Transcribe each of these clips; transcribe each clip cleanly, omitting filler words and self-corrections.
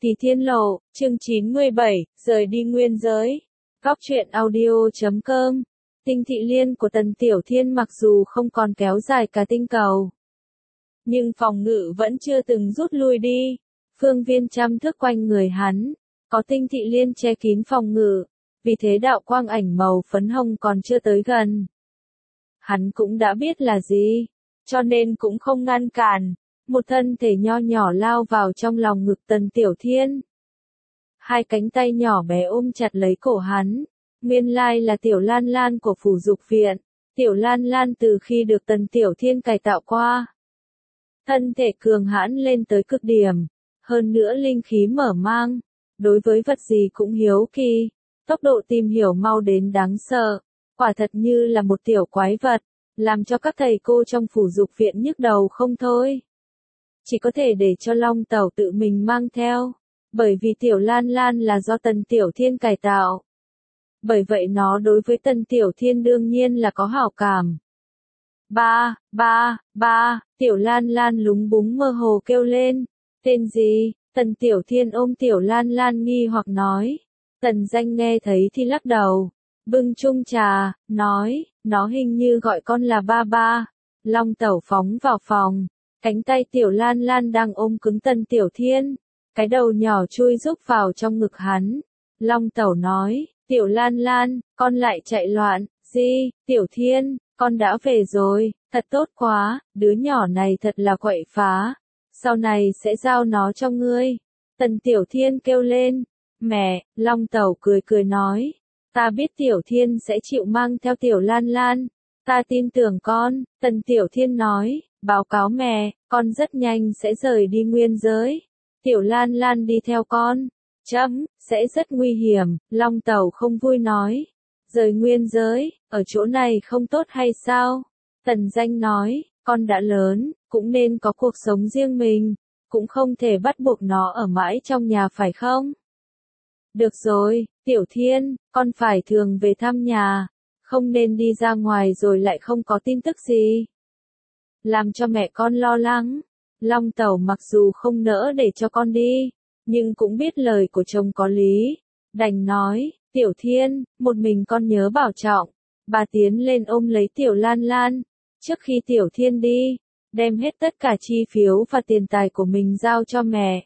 Tỷ Thiên Lộ, chương 97, rời đi nguyên giới. Góc truyện audio.com. Tinh thị liên của Tần Tiểu Thiên mặc dù không còn kéo dài cả tinh cầu, nhưng phòng ngự vẫn chưa từng rút lui đi. Phương viên trăm thước quanh người hắn, có tinh thị liên che kín phòng ngự, vì thế đạo quang ảnh màu phấn hồng còn chưa tới gần. Hắn cũng đã biết là gì, cho nên cũng không ngăn cản. Một thân thể nho nhỏ lao vào trong lòng ngực Tần Tiểu Thiên. Hai cánh tay nhỏ bé ôm chặt lấy cổ hắn. Nguyên lai là Tiểu Lan Lan của phủ dục viện. Tiểu Lan Lan từ khi được Tần Tiểu Thiên cải tạo qua, thân thể cường hãn lên tới cực điểm. Hơn nữa linh khí mở mang. Đối với vật gì cũng hiếu kỳ. Tốc độ tìm hiểu mau đến đáng sợ. Quả thật như là một tiểu quái vật. Làm cho các thầy cô trong phủ dục viện nhức đầu không thôi. Chỉ có thể để cho Long Tẩu tự mình mang theo. Bởi vì Tiểu Lan Lan là do Tần Tiểu Thiên cải tạo. Bởi vậy nó đối với Tần Tiểu Thiên đương nhiên là có hảo cảm. Ba, Tiểu Lan Lan lúng búng mơ hồ kêu lên. Tên gì? Tần Tiểu Thiên ôm Tiểu Lan Lan nghi hoặc nói. Tần Danh nghe thấy thì lắc đầu. Bưng chung trà, nói, nó hình như gọi con là ba. Long Tẩu phóng vào phòng. Cánh tay Tiểu Lan Lan đang ôm cứng Tần Tiểu Thiên. Cái đầu nhỏ chui rúc vào trong ngực hắn. Long Tẩu nói, Tiểu Lan Lan, con lại chạy loạn. Gì, Tiểu Thiên, con đã về rồi, thật tốt quá, đứa nhỏ này thật là quậy phá. Sau này sẽ giao nó cho ngươi. Tần Tiểu Thiên kêu lên. Mẹ, Long Tẩu cười nói. Ta biết Tiểu Thiên sẽ chịu mang theo Tiểu Lan Lan. Ta tin tưởng con, Tần Tiểu Thiên nói. Báo cáo mẹ, con rất nhanh sẽ rời đi nguyên giới. Tiểu Lan Lan đi theo con. Sẽ rất nguy hiểm, Long Tẩu không vui nói. Rời nguyên giới, ở chỗ này không tốt hay sao? Tần Danh nói, con đã lớn, cũng nên có cuộc sống riêng mình, cũng không thể bắt buộc nó ở mãi trong nhà phải không? Được rồi, Tiểu Thiên, con phải thường về thăm nhà, không nên đi ra ngoài rồi lại không có tin tức gì. Làm cho mẹ con lo lắng. Long Tẩu mặc dù không nỡ để cho con đi, nhưng cũng biết lời của chồng có lý. Đành nói, Tiểu Thiên, một mình con nhớ bảo trọng. Bà tiến lên ôm lấy Tiểu Lan Lan. Trước khi Tiểu Thiên đi, đem hết tất cả chi phiếu và tiền tài của mình giao cho mẹ.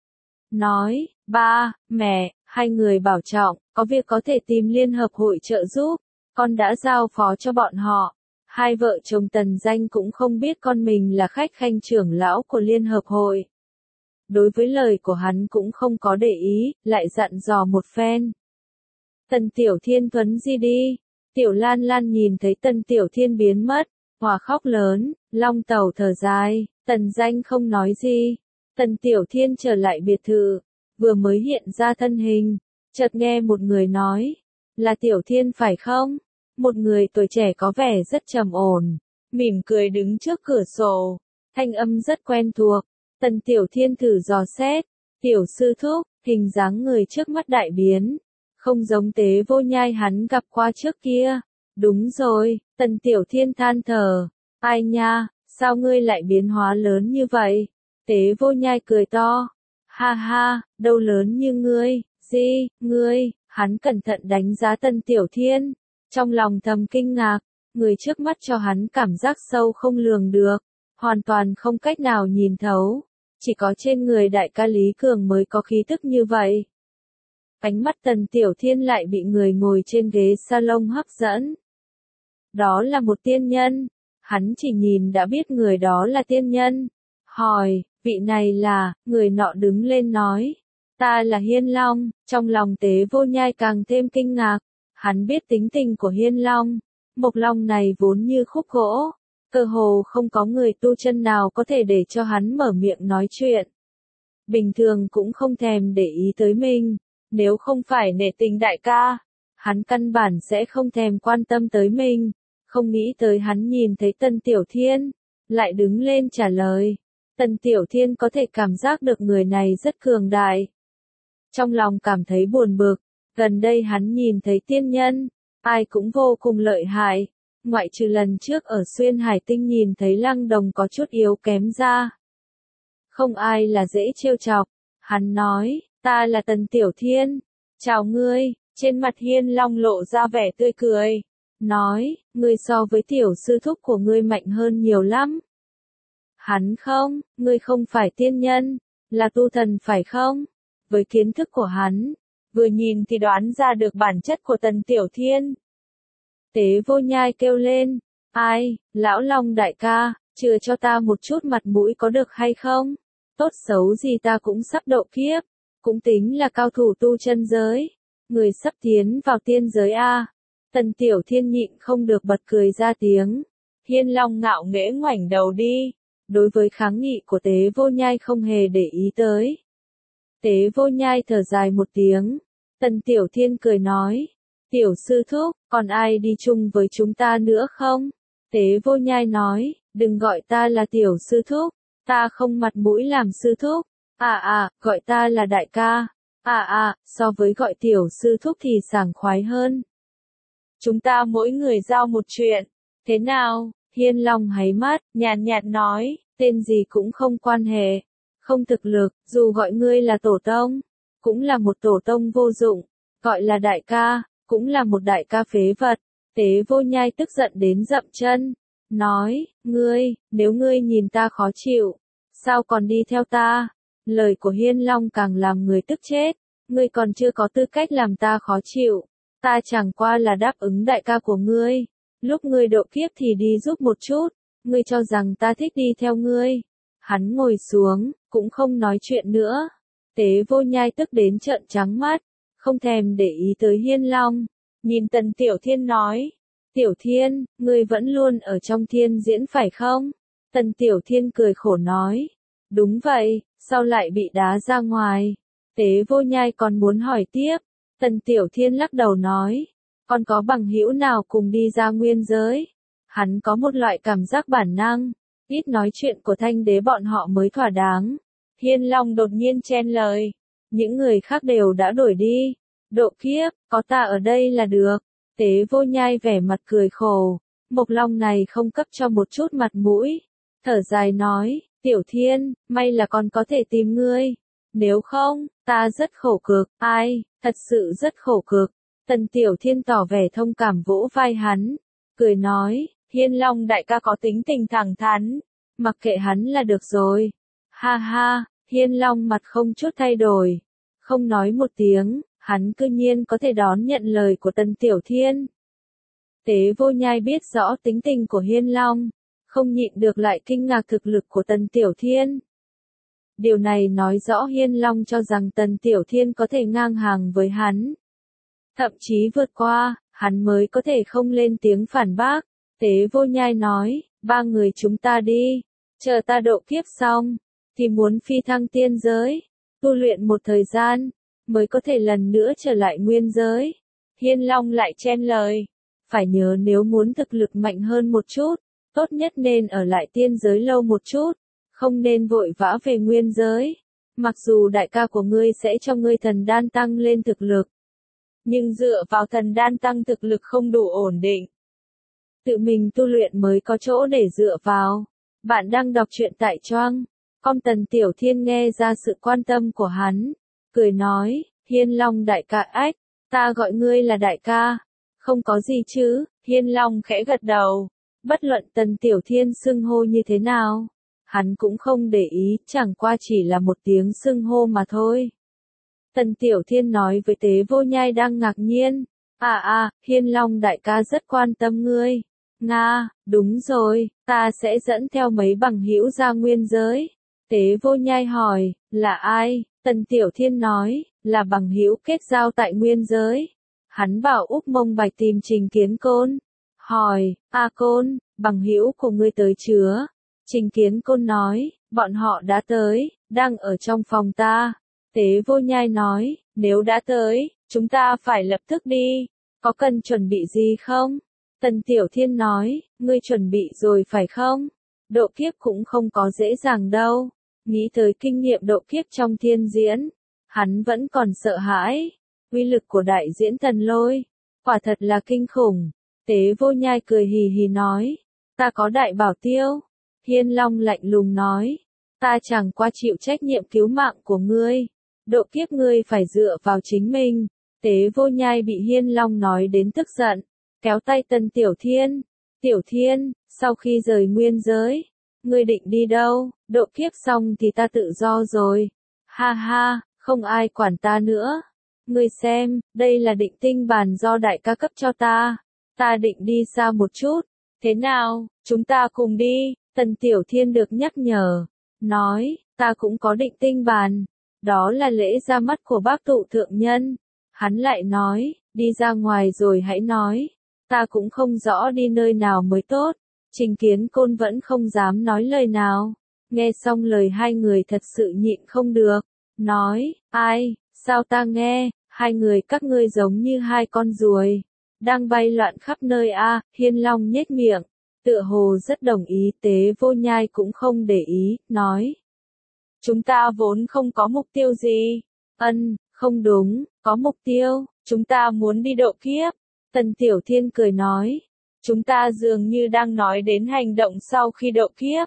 Nói, ba, mẹ, hai người bảo trọng, có việc có thể tìm Liên Hợp Hội trợ giúp. Con đã giao phó cho bọn họ. Hai vợ chồng Tần Danh cũng không biết con mình là khách khanh trưởng lão của Liên Hợp Hội. Đối với lời của hắn cũng không có để ý, lại dặn dò một phen. Tần Tiểu Thiên thuấn di đi. Tiểu Lan Lan nhìn thấy Tần Tiểu Thiên biến mất, hòa khóc lớn. Long Tẩu thở dài, Tần Danh không nói gì. Tần Tiểu Thiên trở lại biệt thự, vừa mới hiện ra thân hình, chợt nghe một người nói, là Tiểu Thiên phải không? Một người tuổi trẻ có vẻ rất trầm ổn, mỉm cười đứng trước cửa sổ, thanh âm rất quen thuộc. Tần Tiểu Thiên thử dò xét, Tiểu sư thúc, hình dáng người trước mắt đại biến, không giống Tế Vô Nhai hắn gặp qua trước kia. Đúng rồi, Tần Tiểu Thiên than thở, ai nha, sao ngươi lại biến hóa lớn như vậy? Tế Vô Nhai cười to, ha, đâu lớn như ngươi, ngươi, hắn cẩn thận đánh giá Tần Tiểu Thiên. Trong lòng thầm kinh ngạc, người trước mắt cho hắn cảm giác sâu không lường được, hoàn toàn không cách nào nhìn thấu, chỉ có trên người đại ca Lý Cường mới có khí tức như vậy. Ánh mắt Tần Tiểu Thiên lại bị người ngồi trên ghế salon hấp dẫn. Đó là một tiên nhân, hắn chỉ nhìn đã biết người đó là tiên nhân. Hỏi, vị này là, người nọ đứng lên nói, ta là Hiên Long. Trong lòng Tế Vô Nhai càng thêm kinh ngạc. Hắn biết tính tình của Hiên Long, Mộc Long này vốn như khúc gỗ, cơ hồ không có người tu chân nào có thể để cho hắn mở miệng nói chuyện. Bình thường cũng không thèm để ý tới mình, nếu không phải nể tình đại ca, hắn căn bản sẽ không thèm quan tâm tới mình. Không nghĩ tới hắn nhìn thấy Tần Tiểu Thiên, lại đứng lên trả lời. Tần Tiểu Thiên có thể cảm giác được người này rất cường đại. Trong lòng cảm thấy buồn bực. Gần đây hắn nhìn thấy tiên nhân, ai cũng vô cùng lợi hại, ngoại trừ lần trước ở Xuyên Hải Tinh nhìn thấy Lăng Đồng có chút yếu kém ra. Không ai là dễ trêu chọc, Hắn nói, ta là Tần Tiểu Thiên. Chào ngươi, trên mặt Hiên Long lộ ra vẻ tươi cười. Nói, ngươi so với tiểu sư thúc của ngươi mạnh hơn nhiều lắm. Hắn không, ngươi không phải tiên nhân, là tu thần phải không? Với kiến thức của hắn, vừa nhìn thì đoán ra được bản chất của Tần Tiểu Thiên. Tế Vô Nhai kêu lên, ai, lão Long đại ca, chừa cho ta một chút mặt mũi có được hay không? Tốt xấu gì ta cũng sắp độ kiếp, cũng tính là cao thủ tu chân giới, người sắp tiến vào tiên giới a. Tần Tiểu Thiên nhịn không được bật cười ra tiếng. Hiên Long ngạo nghễ ngoảnh đầu đi, đối với kháng nghị của Tế Vô Nhai không hề để ý tới. Tế Vô Nhai thở dài một tiếng, Tần Tiểu Thiên cười nói, tiểu sư thúc, còn ai đi chung với chúng ta nữa không? Tế Vô Nhai nói, đừng gọi ta là tiểu sư thúc, ta không mặt mũi làm sư thúc, gọi ta là đại ca, so với gọi tiểu sư thúc thì sảng khoái hơn. Chúng ta mỗi người giao một chuyện, thế nào? Hiên Long háy mắt, nhàn nhạt nói, tên gì cũng không quan hệ, không thực lực, dù gọi ngươi là tổ tông, cũng là một tổ tông vô dụng, gọi là đại ca, cũng là một đại ca phế vật. Tế Vô Nhai tức giận đến dậm chân, nói, ngươi, nếu ngươi nhìn ta khó chịu, sao còn đi theo ta? Lời của Hiên Long càng làm người tức chết, ngươi còn chưa có tư cách làm ta khó chịu, ta chẳng qua là đáp ứng đại ca của ngươi, lúc ngươi độ kiếp thì đi giúp một chút, ngươi cho rằng ta thích đi theo ngươi. Hắn ngồi xuống, cũng không nói chuyện nữa. Tế Vô Nhai tức đến trợn trắng mắt, không thèm để ý tới Hiên Long, nhìn Tần Tiểu Thiên nói, Tiểu Thiên, ngươi vẫn luôn ở trong thiên diễn phải không? Tần Tiểu Thiên cười khổ nói, đúng vậy, sao lại bị đá ra ngoài? Tế Vô Nhai còn muốn hỏi tiếp, Tần Tiểu Thiên lắc đầu nói, còn có bằng hữu nào cùng đi ra nguyên giới? Hắn có một loại cảm giác bản năng, ít nói chuyện của Thanh Đế bọn họ mới thỏa đáng. Hiên Long đột nhiên chen lời, những người khác đều đã đổi đi, độ kiếp, có ta ở đây là được. Tế Vô Nhai vẻ mặt cười khổ, Mộc Long này không cấp cho một chút mặt mũi, thở dài nói, Tiểu Thiên, may là còn có thể tìm ngươi, nếu không, ta rất khổ cực, thật sự rất khổ cực. Tần Tiểu Thiên tỏ vẻ thông cảm vỗ vai hắn, cười nói, Hiên Long đại ca có tính tình thẳng thắn, mặc kệ hắn là được rồi. Ha ha, Hiên Long mặt không chút thay đổi, không nói một tiếng, hắn cư nhiên có thể đón nhận lời của Tần Tiểu Thiên. Tế Vô Nhai biết rõ tính tình của Hiên Long, không nhịn được lại kinh ngạc thực lực của Tần Tiểu Thiên. Điều này nói rõ Hiên Long cho rằng Tần Tiểu Thiên có thể ngang hàng với hắn, thậm chí vượt qua, hắn mới có thể không lên tiếng phản bác. Tế Vô Nhai nói, ba người chúng ta đi, chờ ta độ kiếp xong, thì muốn phi thăng tiên giới, tu luyện một thời gian, mới có thể lần nữa trở lại nguyên giới. Hiên Long lại chen lời, phải nhớ nếu muốn thực lực mạnh hơn một chút, tốt nhất nên ở lại tiên giới lâu một chút, không nên vội vã về nguyên giới. Mặc dù đại ca của ngươi sẽ cho ngươi thần đan tăng lên thực lực, nhưng dựa vào thần đan tăng thực lực không đủ ổn định. Tự mình tu luyện mới có chỗ để dựa vào. Bạn đang đọc truyện tại Choang. Tần Tiểu Thiên nghe ra sự quan tâm của hắn, cười nói, Hiên Long đại ca ách, ta gọi ngươi là đại ca, không có gì chứ. Hiên Long khẽ gật đầu, bất luận Tần Tiểu Thiên xưng hô như thế nào, hắn cũng không để ý, chẳng qua chỉ là một tiếng xưng hô mà thôi. Tần Tiểu Thiên nói với Tế Vô Nhai đang ngạc nhiên, Hiên Long đại ca rất quan tâm ngươi. Nga, đúng rồi, ta sẽ dẫn theo mấy bằng hữu ra nguyên giới. Tế Vô Nhai hỏi, là ai? Tần Tiểu Thiên nói, là bằng hữu kết giao tại nguyên giới. Hắn bảo Úc Mông Bạch tìm Trình Kiến Côn. Hỏi, Côn, bằng hữu của ngươi tới chưa? Trình Kiến Côn nói, bọn họ đã tới, đang ở trong phòng ta. Tế Vô Nhai nói, nếu đã tới, chúng ta phải lập tức đi. Có cần chuẩn bị gì không? Tần Tiểu Thiên nói, ngươi chuẩn bị rồi phải không? Độ kiếp cũng không có dễ dàng đâu. Nghĩ tới kinh nghiệm độ kiếp trong thiên diễn, hắn vẫn còn sợ hãi. Uy lực của đại diễn thần lôi, quả thật là kinh khủng. Tế Vô Nhai cười hì hì nói, ta có đại bảo tiêu. Hiên Long lạnh lùng nói, ta chẳng qua chịu trách nhiệm cứu mạng của ngươi. độ kiếp ngươi phải dựa vào chính mình. Tế Vô Nhai bị Hiên Long nói đến tức giận, kéo tay Tần Tiểu Thiên. Tiểu Thiên, sau khi rời nguyên giới, ngươi định đi đâu? Độ kiếp xong thì ta tự do rồi. Ha ha, không ai quản ta nữa. Ngươi xem, đây là định tinh bàn do đại ca cấp cho ta. Ta định đi xa một chút. Thế nào, chúng ta cùng đi. Tần Tiểu Thiên được nhắc nhở, nói, ta cũng có định tinh bàn. Đó là lễ ra mắt của bác tụ thượng nhân. Hắn lại nói, đi ra ngoài rồi hãy nói. Ta cũng không rõ đi nơi nào mới tốt. Trình Kiến Côn vẫn không dám nói lời nào. Nghe xong lời hai người thật sự nhịn không được. Nói, ai, sao ta nghe, hai người các ngươi giống như hai con ruồi. Đang bay loạn khắp nơi a. Hiên Long nhếch miệng. Tựa hồ rất đồng ý. Tế Vô Nhai cũng không để ý, nói. Chúng ta vốn không có mục tiêu gì. Không đúng, có mục tiêu, chúng ta muốn đi độ kiếp. Tần Tiểu Thiên cười nói. Chúng ta dường như đang nói đến hành động sau khi độ kiếp.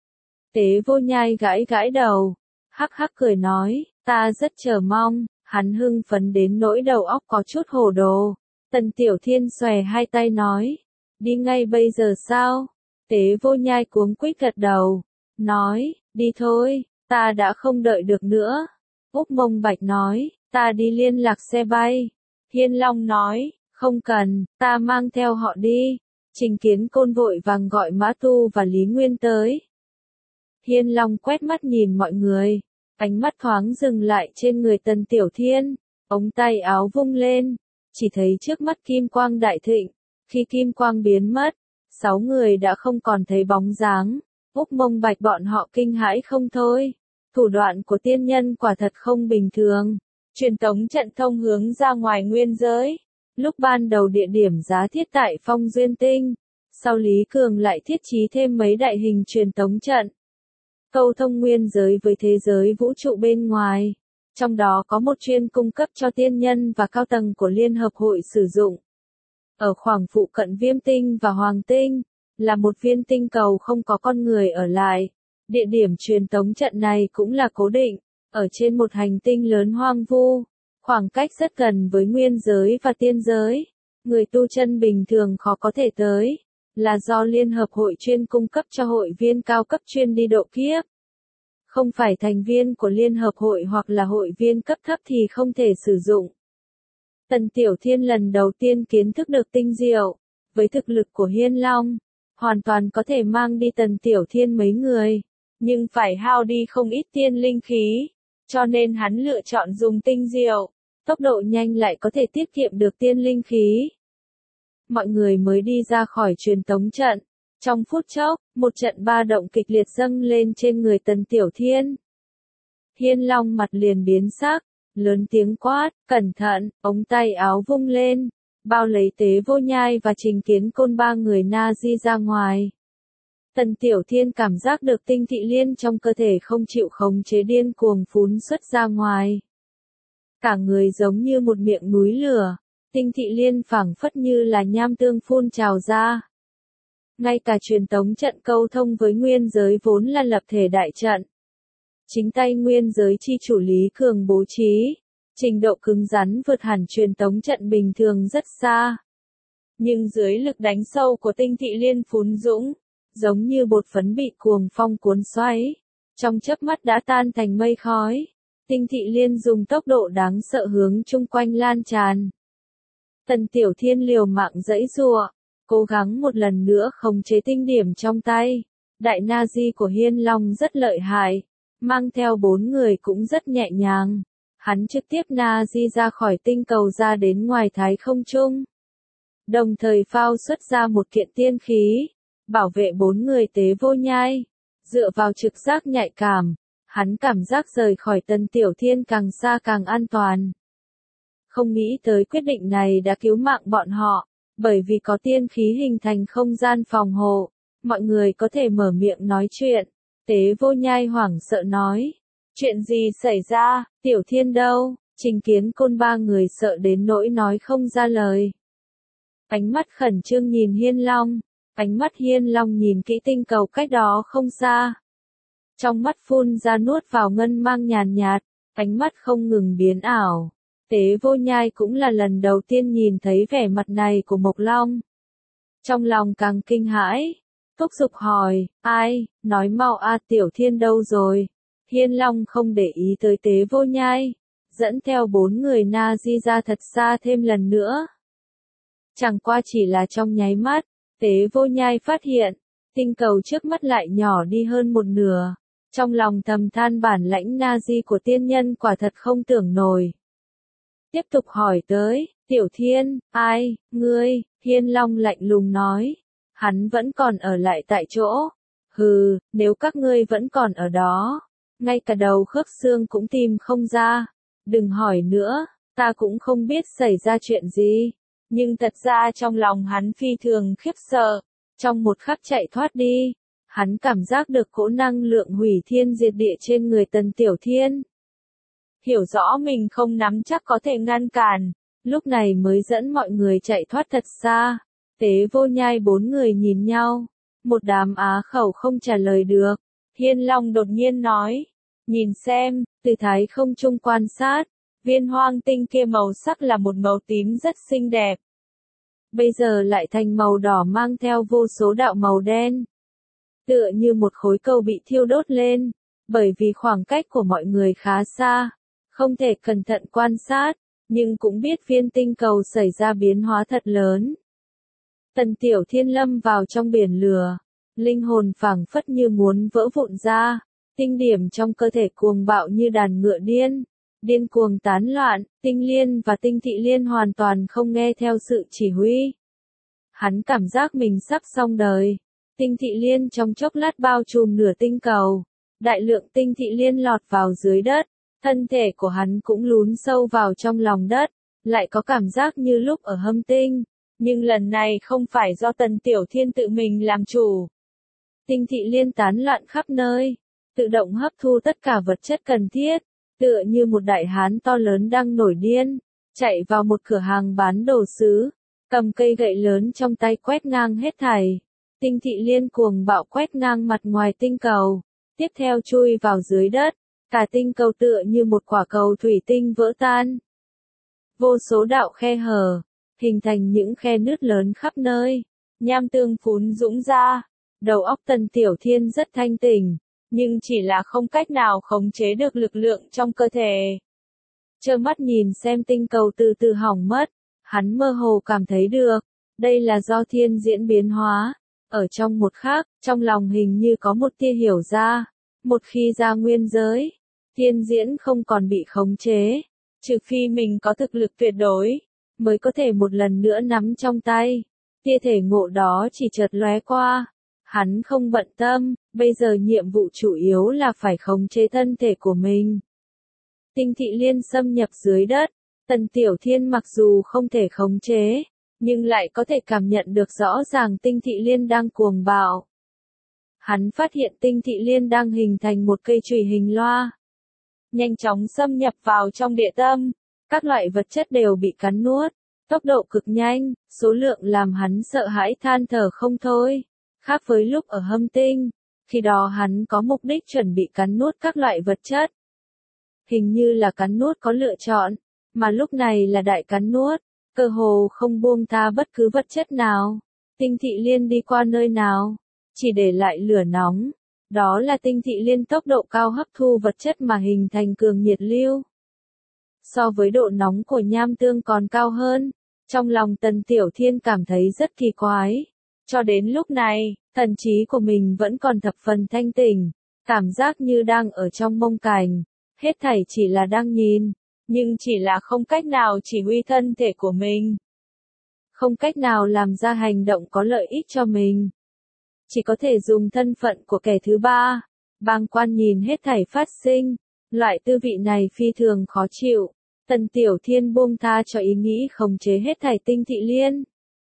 Tế Vô Nhai gãi gãi đầu. Hắc hắc cười nói, ta rất chờ mong. Hắn hưng phấn đến nỗi đầu óc có chút hồ đồ. Tần Tiểu Thiên xòe hai tay nói. Đi ngay bây giờ sao? Tế Vô Nhai cuống quýt gật đầu. Nói, đi thôi, ta đã không đợi được nữa. Úc Mông Bạch nói, ta đi liên lạc xe bay. Hiên Long nói, không cần, ta mang theo họ đi. Trình Kiến Côn vội vàng gọi Mã Tu và Lý Nguyên tới. Hiên Long quét mắt nhìn mọi người. Ánh mắt thoáng dừng lại trên người Tần Tiểu Thiên. Ống tay áo vung lên. Chỉ thấy trước mắt kim quang đại thịnh. Khi kim quang biến mất, 6 người đã không còn thấy bóng dáng. Úc Mông Bạch bọn họ kinh hãi không thôi. Thủ đoạn của tiên nhân quả thật không bình thường. Truyền tống trận thông hướng ra ngoài nguyên giới. Lúc ban đầu địa điểm giá thiết tại Phong Duyên Tinh. Sau Lý Cường lại thiết trí thêm mấy đại hình truyền tống trận. Câu thông nguyên giới với thế giới vũ trụ bên ngoài. Trong đó có một chuyên cung cấp cho tiên nhân và cao tầng của Liên Hợp Hội sử dụng. Ở khoảng phụ cận Viêm Tinh và Hoàng Tinh, là một viên tinh cầu không có con người ở lại. Địa điểm truyền tống trận này cũng là cố định, ở trên một hành tinh lớn hoang vu, khoảng cách rất gần với nguyên giới và tiên giới. Người tu chân bình thường khó có thể tới, là do Liên Hợp Hội chuyên cung cấp cho hội viên cao cấp chuyên đi độ kiếp. Không phải thành viên của Liên Hợp Hội hoặc là hội viên cấp thấp thì không thể sử dụng. Tần Tiểu Thiên lần đầu tiên kiến thức được tinh diệu, với thực lực của Hiên Long, hoàn toàn có thể mang đi Tần Tiểu Thiên mấy người, nhưng phải hao đi không ít tiên linh khí, cho nên hắn lựa chọn dùng tinh diệu, tốc độ nhanh lại có thể tiết kiệm được tiên linh khí. Mọi người mới đi ra khỏi truyền tống trận, trong phút chốc, một trận ba động kịch liệt dâng lên trên người Tần Tiểu Thiên. Hiên Long mặt liền biến sắc. Lớn tiếng quát, cẩn thận, ống tay áo vung lên, bao lấy Tế Vô Nhai và Trình Kiến Côn ba người na di ra ngoài. Tần Tiểu Thiên cảm giác được tinh thị liên trong cơ thể không chịu khống chế điên cuồng phún xuất ra ngoài. Cả người giống như một miệng núi lửa, tinh thị liên phảng phất như là nham tương phun trào ra. Ngay cả truyền tống trận câu thông với nguyên giới vốn là lập thể đại trận. Chính tay nguyên giới chi chủ Lý Cường bố trí, trình độ cứng rắn vượt hẳn truyền tống trận bình thường rất xa. Nhưng dưới lực đánh sâu của tinh thị liên phún dũng, giống như bột phấn bị cuồng phong cuốn xoáy, trong chớp mắt đã tan thành mây khói. Tinh thị liên dùng tốc độ đáng sợ hướng chung quanh lan tràn. Tần Tiểu Thiên liều mạng giãy giụa, cố gắng một lần nữa khống chế tinh điểm trong tay. Đại Na-di của Hiên Long rất lợi hại. Mang theo 4 người cũng rất nhẹ nhàng. Hắn trực tiếp Na-di ra khỏi tinh cầu ra đến ngoài thái không trung. Đồng thời phao xuất ra một kiện tiên khí, bảo vệ 4 người Tế Vô Nhai. Dựa vào trực giác nhạy cảm, hắn cảm giác rời khỏi Tần Tiểu Thiên càng xa càng an toàn. Không nghĩ tới quyết định này đã cứu mạng bọn họ, bởi vì có tiên khí hình thành không gian phòng hộ, mọi người có thể mở miệng nói chuyện. Tế Vô Nhai hoảng sợ nói. Chuyện gì xảy ra, Tiểu Thiên đâu? Trình Kiến Côn ba người sợ đến nỗi nói không ra lời. Ánh mắt khẩn trương nhìn Hiên Long. Ánh mắt Hiên Long nhìn kỹ tinh cầu cách đó không xa. Trong mắt phun ra nuốt vào ngân mang nhàn nhạt. ánh mắt không ngừng biến ảo. Tế Vô Nhai cũng là lần đầu tiên nhìn thấy vẻ mặt này của Mộc Long. Trong lòng càng kinh hãi, thúc giục hỏi, ai, nói mau a Tiểu Thiên đâu rồi? Hiên Long không để ý tới Tế Vô Nhai, dẫn theo 4 người Na Di ra thật xa thêm lần nữa. Chẳng qua chỉ là trong nháy mắt, Tế Vô Nhai phát hiện, tinh cầu trước mắt lại nhỏ đi hơn một nửa. Trong lòng thầm than bản lãnh Na Di của tiên nhân quả thật không tưởng nổi. Tiếp tục hỏi tới, Tiểu Thiên, ai, ngươi, Hiên Long lạnh lùng nói. Hắn vẫn còn ở lại tại chỗ. Hừ, nếu các ngươi vẫn còn ở đó, ngay cả đầu khớp xương cũng tìm không ra. Đừng hỏi nữa, ta cũng không biết xảy ra chuyện gì. Nhưng thật ra trong lòng hắn phi thường khiếp sợ. Trong một khắc chạy thoát đi, hắn cảm giác được cỗ năng lượng hủy thiên diệt địa trên người Tần Tiểu Thiên. Hiểu rõ mình không nắm chắc có thể ngăn cản, lúc này mới dẫn mọi người chạy thoát thật xa. Tế Vô Nhai 4 người nhìn nhau, một đám á khẩu không trả lời được. Hiên Long đột nhiên nói, nhìn xem, từ thái không trung quan sát, viên hoang tinh kia màu sắc là một màu tím rất xinh đẹp. Bây giờ lại thành màu đỏ mang theo vô số đạo màu đen. Tựa như một khối cầu bị thiêu đốt lên, bởi vì khoảng cách của mọi người khá xa, không thể cẩn thận quan sát, nhưng cũng biết viên tinh cầu xảy ra biến hóa thật lớn. Tần Tiểu Thiên lâm vào trong biển lửa, linh hồn phảng phất như muốn vỡ vụn ra, tinh điểm trong cơ thể cuồng bạo như đàn ngựa điên, điên cuồng tán loạn, tinh liên và tinh thị liên hoàn toàn không nghe theo sự chỉ huy. Hắn cảm giác mình sắp xong đời. Tinh thị liên trong chốc lát bao trùm nửa tinh cầu, đại lượng tinh thị liên lọt vào dưới đất, thân thể của hắn cũng lún sâu vào trong lòng đất, lại có cảm giác như lúc ở Hâm Tinh, nhưng lần này không phải do Tần Tiểu Thiên tự mình làm chủ. Tinh thị liên tán loạn khắp nơi, tự động hấp thu tất cả vật chất cần thiết, tựa như một đại hán to lớn đang nổi điên, chạy vào một cửa hàng bán đồ sứ, cầm cây gậy lớn trong tay quét ngang hết thảy. Tinh thị liên cuồng bạo quét ngang mặt ngoài tinh cầu, tiếp theo chui vào dưới đất, cả tinh cầu tựa như một quả cầu thủy tinh vỡ tan. Vô số đạo khe hở, hình thành những khe nứt lớn khắp nơi, nham tương phún dũng ra, đầu óc Tần Tiểu Thiên rất thanh tỉnh, nhưng chỉ là không cách nào khống chế được lực lượng trong cơ thể. Trơ mắt nhìn xem tinh cầu từ từ hỏng mất, hắn mơ hồ cảm thấy được, đây là do thiên diễn biến hóa. Ở trong một khắc, trong lòng hình như có một tia hiểu ra, một khi ra nguyên giới, thiên diễn không còn bị khống chế, trừ phi mình có thực lực tuyệt đối, mới có thể một lần nữa nắm trong tay. Tia thể ngộ đó chỉ chợt lóe qua, hắn không bận tâm, bây giờ nhiệm vụ chủ yếu là phải khống chế thân thể của mình. Tinh thị liên xâm nhập dưới đất, Tần Tiểu Thiên mặc dù không thể khống chế, nhưng lại có thể cảm nhận được rõ ràng tinh thị liên đang cuồng bạo. Hắn phát hiện tinh thị liên đang hình thành một cây chùy hình loa. Nhanh chóng xâm nhập vào trong địa tâm, các loại vật chất đều bị cắn nuốt, tốc độ cực nhanh, số lượng làm hắn sợ hãi than thở không thôi. Khác với lúc ở Hâm Tinh, khi đó hắn có mục đích chuẩn bị cắn nuốt các loại vật chất. Hình như là cắn nuốt có lựa chọn, mà lúc này là đại cắn nuốt. Cơ hồ không buông tha bất cứ vật chất nào. Tinh thị liên đi qua nơi nào, chỉ để lại lửa nóng. Đó là tinh thị liên tốc độ cao hấp thu vật chất mà hình thành cường nhiệt lưu. So với độ nóng của nham tương còn cao hơn, trong lòng Tần Tiểu Thiên cảm thấy rất kỳ quái. Cho đến lúc này, thần trí của mình vẫn còn thập phần thanh tỉnh, cảm giác như đang ở trong mông cảnh, hết thảy chỉ là đang nhìn. Nhưng chỉ là không cách nào chỉ huy thân thể của mình. Không cách nào làm ra hành động có lợi ích cho mình. Chỉ có thể dùng thân phận của kẻ thứ ba, bàng quan nhìn hết thảy phát sinh. Loại tư vị này phi thường khó chịu. Tần Tiểu Thiên buông tha cho ý nghĩ khống chế hết thảy tinh thị liên.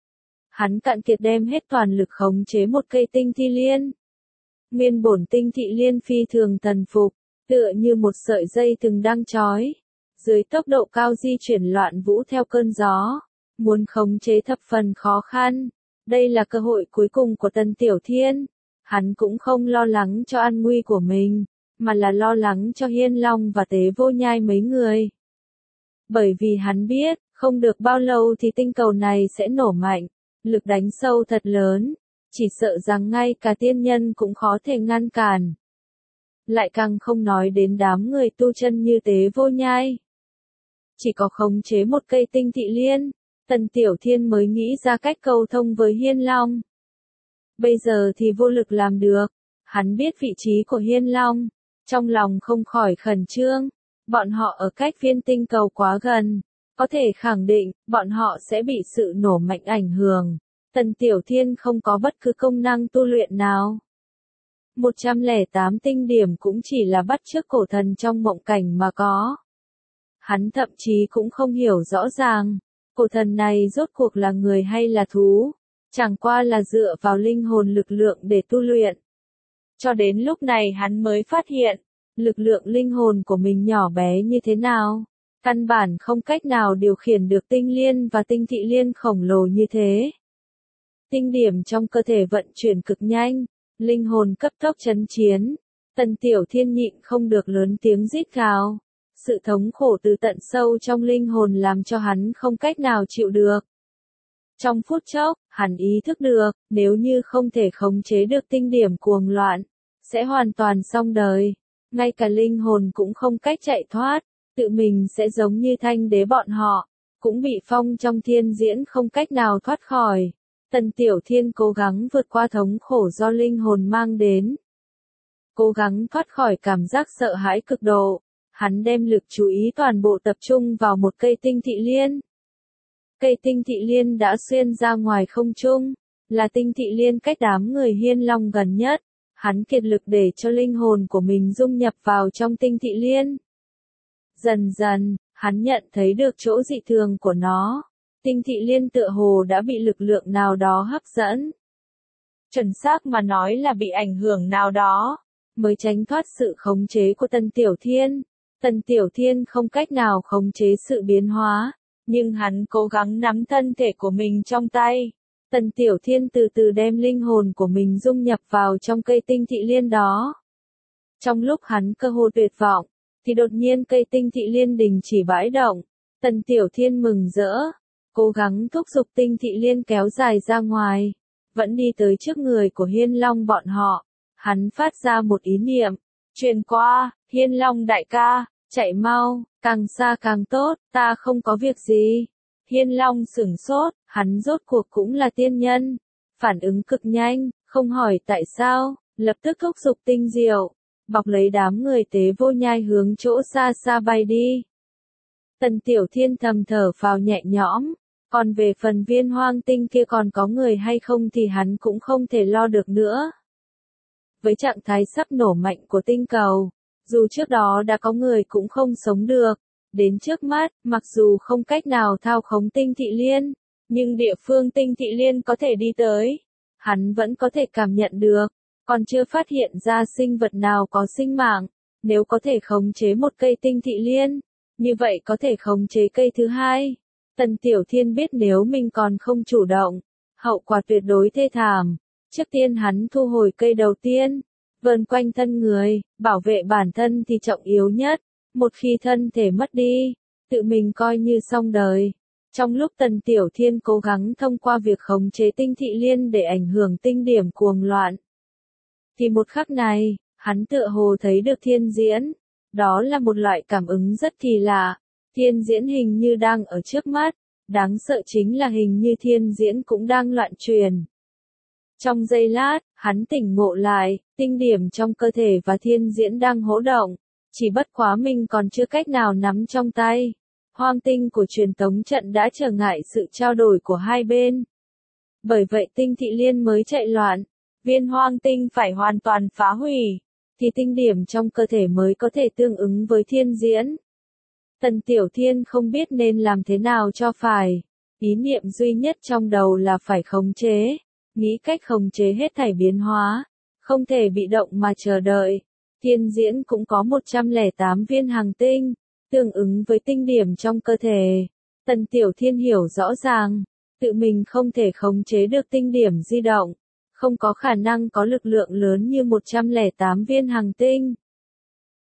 Hắn cạn kiệt đem hết toàn lực khống chế một cây tinh thị liên. Nguyên bổn tinh thị liên phi thường thần phục, tựa như một sợi dây từng đang trói. Dưới tốc độ cao di chuyển loạn vũ theo cơn gió, muốn khống chế thập phần khó khăn. Đây là cơ hội cuối cùng của Tần Tiểu Thiên. Hắn cũng không lo lắng cho an nguy của mình, mà là lo lắng cho Hiên Long và Tế Vô Nhai mấy người. Bởi vì hắn biết, không được bao lâu thì tinh cầu này sẽ nổ mạnh, lực đánh sâu thật lớn, chỉ sợ rằng ngay cả tiên nhân cũng khó thể ngăn cản. Lại càng không nói đến đám người tu chân như Tế Vô Nhai. Chỉ có khống chế một cây tinh thị liên, Tần Tiểu Thiên mới nghĩ ra cách cầu thông với Hiên Long. Bây giờ thì vô lực làm được, hắn biết vị trí của Hiên Long, trong lòng không khỏi khẩn trương, bọn họ ở cách viên tinh cầu quá gần, có thể khẳng định, bọn họ sẽ bị sự nổ mạnh ảnh hưởng. Tần Tiểu Thiên không có bất cứ công năng tu luyện nào. 108 tinh điểm cũng chỉ là bắt chước cổ thần trong mộng cảnh mà có. Hắn thậm chí cũng không hiểu rõ ràng, cổ thần này rốt cuộc là người hay là thú, chẳng qua là dựa vào linh hồn lực lượng để tu luyện. Cho đến lúc này hắn mới phát hiện, lực lượng linh hồn của mình nhỏ bé như thế nào, căn bản không cách nào điều khiển được tinh liên và tinh thị liên khổng lồ như thế. Tinh điểm trong cơ thể vận chuyển cực nhanh, linh hồn cấp tốc chấn chiến, Tần Tiểu Thiên nhịn không được lớn tiếng rít gào. Sự thống khổ từ tận sâu trong linh hồn làm cho hắn không cách nào chịu được. Trong phút chốc, hắn ý thức được, nếu như không thể khống chế được tinh điểm cuồng loạn, sẽ hoàn toàn xong đời. Ngay cả linh hồn cũng không cách chạy thoát, tự mình sẽ giống như Thanh Đế bọn họ, cũng bị phong trong thiên diễn không cách nào thoát khỏi. Tần Tiểu Thiên cố gắng vượt qua thống khổ do linh hồn mang đến. Cố gắng thoát khỏi cảm giác sợ hãi cực độ. Hắn đem lực chú ý toàn bộ tập trung vào một cây tinh thị liên. Cây tinh thị liên đã xuyên ra ngoài không trung, là tinh thị liên cách đám người Hiên Long gần nhất. Hắn kiệt lực để cho linh hồn của mình dung nhập vào trong tinh thị liên. Dần dần, hắn nhận thấy được chỗ dị thường của nó. Tinh thị liên tựa hồ đã bị lực lượng nào đó hấp dẫn. Chuẩn xác mà nói là bị ảnh hưởng nào đó, mới tránh thoát sự khống chế của Tần Tiểu Thiên. Tần Tiểu Thiên không cách nào khống chế sự biến hóa, nhưng hắn cố gắng nắm thân thể của mình trong tay. Tần Tiểu Thiên từ từ đem linh hồn của mình dung nhập vào trong cây tinh thị liên đó. Trong lúc hắn cơ hồ tuyệt vọng, thì đột nhiên cây tinh thị liên đình chỉ bãi động. Tần Tiểu Thiên mừng rỡ, cố gắng thúc giục tinh thị liên kéo dài ra ngoài, vẫn đi tới trước người của Hiên Long bọn họ. Hắn phát ra một ý niệm, truyền qua, Hiên Long đại ca, chạy mau, càng xa càng tốt, ta không có việc gì. Hiên Long sửng sốt, hắn rốt cuộc cũng là tiên nhân, phản ứng cực nhanh, không hỏi tại sao, lập tức thúc giục tinh diệu, bọc lấy đám người Tế Vô Nhai hướng chỗ xa xa bay đi. Tần Tiểu Thiên thầm thở phào nhẹ nhõm, còn về phần viên hoang tinh kia còn có người hay không thì hắn cũng không thể lo được nữa. Với trạng thái sắp nổ mạnh của tinh cầu, dù trước đó đã có người cũng không sống được, đến trước mắt, mặc dù không cách nào thao khống tinh thị liên, nhưng địa phương tinh thị liên có thể đi tới, hắn vẫn có thể cảm nhận được, còn chưa phát hiện ra sinh vật nào có sinh mạng, nếu có thể khống chế một cây tinh thị liên, như vậy có thể khống chế cây thứ hai. Tần Tiểu Thiên biết nếu mình còn không chủ động, hậu quả tuyệt đối thê thảm. Trước tiên hắn thu hồi cây đầu tiên, vờn quanh thân người, bảo vệ bản thân thì trọng yếu nhất, một khi thân thể mất đi, tự mình coi như xong đời. Trong lúc Tần Tiểu Thiên cố gắng thông qua việc khống chế tinh thị liên để ảnh hưởng tinh điểm cuồng loạn, thì một khắc này, hắn tựa hồ thấy được thiên diễn, đó là một loại cảm ứng rất kỳ lạ, thiên diễn hình như đang ở trước mắt, đáng sợ chính là hình như thiên diễn cũng đang loạn truyền. Trong giây lát, hắn tỉnh ngộ lại, tinh điểm trong cơ thể và thiên diễn đang hỗ động, chỉ bất quá mình còn chưa cách nào nắm trong tay. Hoang tinh của truyền tống trận đã trở ngại sự trao đổi của hai bên. Bởi vậy tinh thị liên mới chạy loạn, viên hoang tinh phải hoàn toàn phá hủy, thì tinh điểm trong cơ thể mới có thể tương ứng với thiên diễn. Tần Tiểu Thiên không biết nên làm thế nào cho phải, ý niệm duy nhất trong đầu là phải khống chế. Nghĩ cách khống chế hết thảy biến hóa, không thể bị động mà chờ đợi. Thiên diễn cũng có 108 viên hành tinh, tương ứng với tinh điểm trong cơ thể. Tần Tiểu Thiên hiểu rõ ràng, tự mình không thể khống chế được tinh điểm di động, không có khả năng có lực lượng lớn như 108 viên hành tinh.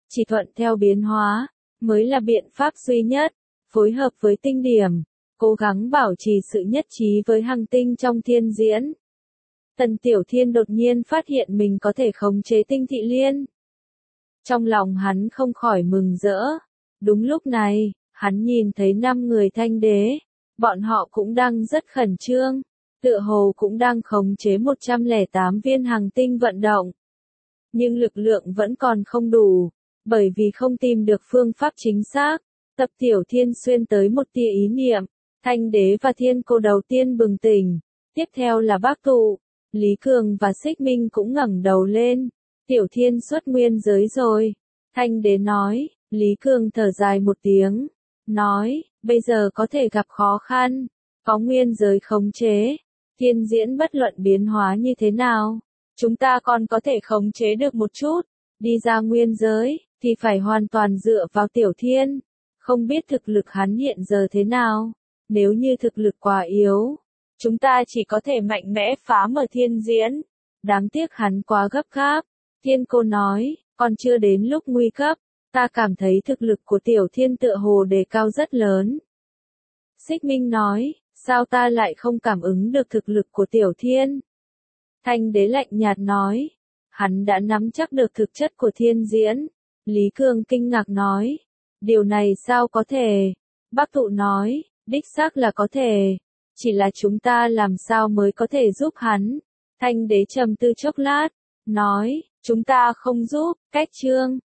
chỉ thuận theo biến hóa, mới là biện pháp duy nhất, phối hợp với tinh điểm, cố gắng bảo trì sự nhất trí với hành tinh trong thiên diễn. Tần Tiểu Thiên đột nhiên phát hiện mình có thể khống chế tinh thị liên. Trong lòng hắn không khỏi mừng rỡ. Đúng lúc này, hắn nhìn thấy 5 người thanh đế. Bọn họ cũng đang rất khẩn trương. Tựa hồ cũng đang khống chế 108 viên hành tinh vận động. Nhưng lực lượng vẫn còn không đủ. Bởi vì không tìm được phương pháp chính xác. Tập Tiểu Thiên xuyên tới một tia ý niệm. Thanh đế và thiên cô đầu tiên bừng tỉnh. Tiếp theo là Bác Tụ. Lý Cường và Xích Minh cũng ngẩng đầu lên. Tiểu Thiên xuất nguyên giới rồi. Thanh đế nói. Lý Cường thở dài một tiếng. Nói, bây giờ có thể gặp khó khăn. Có nguyên giới khống chế. Thiên diễn bất luận biến hóa như thế nào. Chúng ta còn có thể khống chế được một chút. Đi ra nguyên giới, thì phải hoàn toàn dựa vào Tiểu Thiên. Không biết thực lực hắn hiện giờ thế nào. Nếu như thực lực quá yếu, chúng ta chỉ có thể mạnh mẽ phá mở thiên diễn. Đáng tiếc hắn quá gấp gáp. Thiên cô nói, còn chưa đến lúc nguy cấp. Ta cảm thấy thực lực của Tiểu Thiên tựa hồ đề cao rất lớn. Xích Minh nói, sao ta lại không cảm ứng được thực lực của Tiểu Thiên? Thanh đế lạnh nhạt nói, hắn đã nắm chắc được thực chất của thiên diễn. Lý Cường kinh ngạc nói, điều này sao có thể? Bác Tụ nói, đích xác là có thể. Chỉ là chúng ta làm sao mới có thể giúp hắn? Thanh đế trầm tư chốc lát, nói, chúng ta không giúp, cách chương.